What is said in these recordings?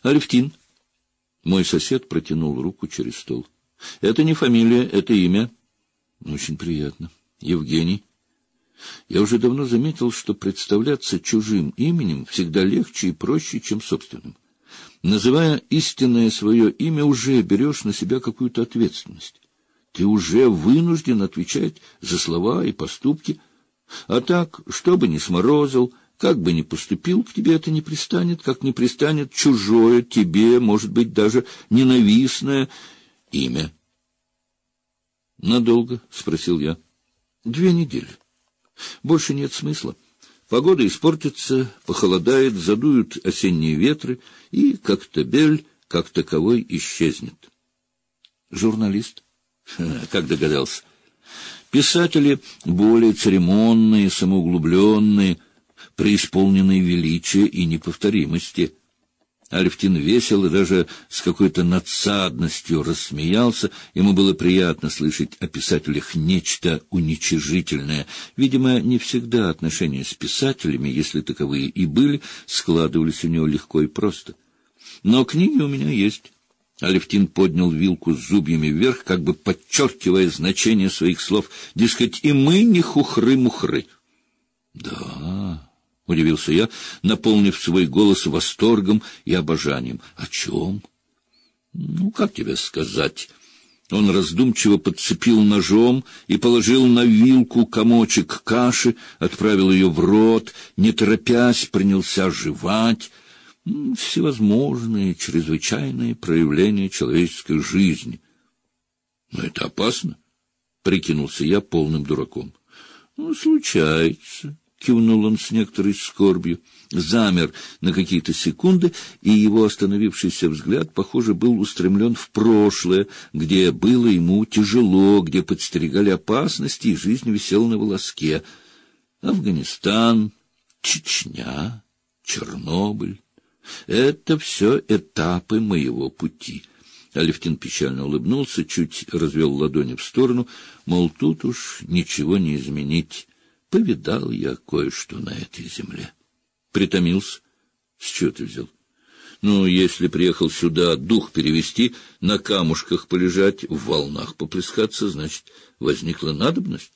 Алевтин. Мой сосед протянул руку через стол. Это не фамилия, это имя. Очень приятно. Евгений. Я уже давно заметил, что представляться чужим именем всегда легче и проще, чем собственным. Называя истинное свое имя, уже берешь на себя какую-то ответственность. Ты уже вынужден отвечать за слова и поступки. А так, что бы ни сморозил, как бы ни поступил, к тебе это не пристанет, как не пристанет чужое тебе, может быть, даже ненавистное имя. — Надолго? — спросил я. — 2 недели. Больше нет смысла. Погода испортится, похолодает, задуют осенние ветры, и Коктебель как таковой исчезнет. Журналист? Как догадался? Писатели более церемонные, самоуглубленные, преисполненные величия и неповторимости. Алевтин весело, даже с какой-то надсадностью рассмеялся. Ему было приятно слышать о писателях нечто уничижительное. Видимо, не всегда отношения с писателями, если таковые и были, складывались у него легко и просто. Но книги у меня есть. Алевтин поднял вилку с зубьями вверх, как бы подчеркивая значение своих слов. Дескать, и мы не хухры-мухры. Да... — удивился я, наполнив свой голос восторгом и обожанием. — О чем? — Ну, как тебе сказать? Он раздумчиво подцепил ножом и положил на вилку комочек каши, отправил ее в рот, не торопясь, принялся жевать. Всевозможные, чрезвычайные проявления человеческой жизни. — Но это опасно, — прикинулся я полным дураком. — Ну, случается. — кивнул он с некоторой скорбью, замер на какие-то секунды, и его остановившийся взгляд, похоже, был устремлен в прошлое, где было ему тяжело, где подстерегали опасности, и жизнь висела на волоске. Афганистан, Чечня, Чернобыль — это все этапы моего пути. Алевтин печально улыбнулся, чуть развел ладони в сторону, мол, тут уж ничего не изменить. Повидал я кое-что на этой земле. Притомился. С чего ты взял? Ну, если приехал сюда дух перевести, на камушках полежать, в волнах поплескаться, значит, возникла надобность?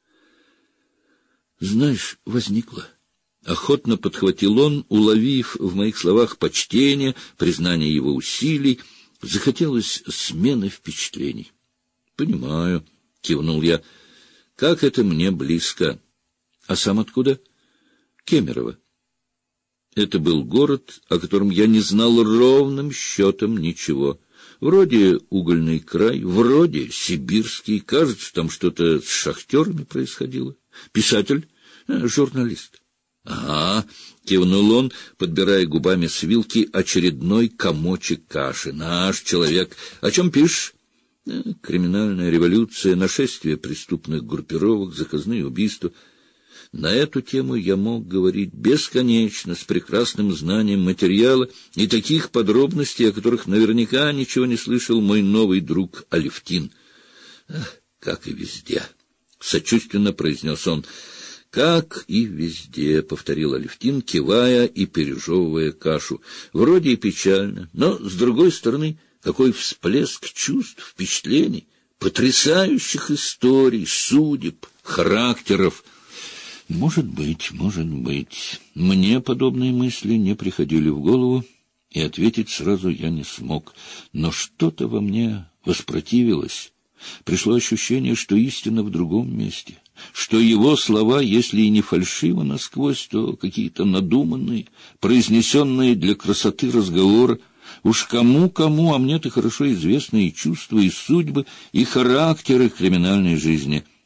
Знаешь, возникла. Охотно подхватил он, уловив в моих словах почтение, признание его усилий. Захотелось смены впечатлений. Понимаю, кивнул я. Как это мне близко. А сам откуда? Кемерово. Это был город, о котором я не знал ровным счетом ничего. Вроде угольный край, вроде сибирский. Кажется, там что-то с шахтерами происходило. Писатель? Журналист. Ага, кивнул он, подбирая губами с вилки очередной комочек каши. Наш человек. О чем пишешь? Криминальная революция, нашествие преступных группировок, заказные убийства. На эту тему я мог говорить бесконечно, с прекрасным знанием материала и таких подробностей, о которых наверняка ничего не слышал мой новый друг Алевтин. Как и везде, — сочувственно произнес он. Как и везде, — повторил Алевтин, кивая и пережевывая кашу. Вроде и печально, но, с другой стороны, какой всплеск чувств, впечатлений, потрясающих историй, судеб, характеров. Может быть. Мне подобные мысли не приходили в голову, и ответить сразу я не смог. Но что-то во мне воспротивилось. Пришло ощущение, что истина в другом месте, что его слова, если и не фальшиво насквозь, то какие-то надуманные, произнесенные для красоты разговора. Уж кому-кому, а мне-то хорошо известны и чувства, и судьбы, и характеры криминальной жизни —